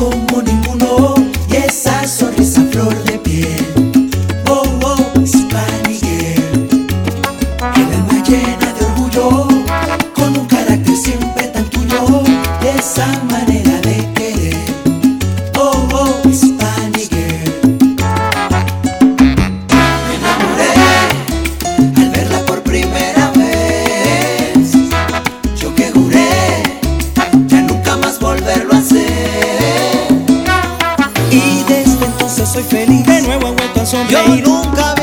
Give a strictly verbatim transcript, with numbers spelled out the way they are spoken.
como ninguno y esa sonrisa flor de piel. Oh, oh, Hispanic girl, el alma llena de orgullo, con un carácter siempre tan tuyo, de esa manera de querer. Oh, oh, Hispanic girl. Me enamoré al verla por primera vez. Yo que juré ya nunca más volverlo a hacer. Y desde entonces soy feliz. De nuevo he vuelto a sonreír. Yo nunca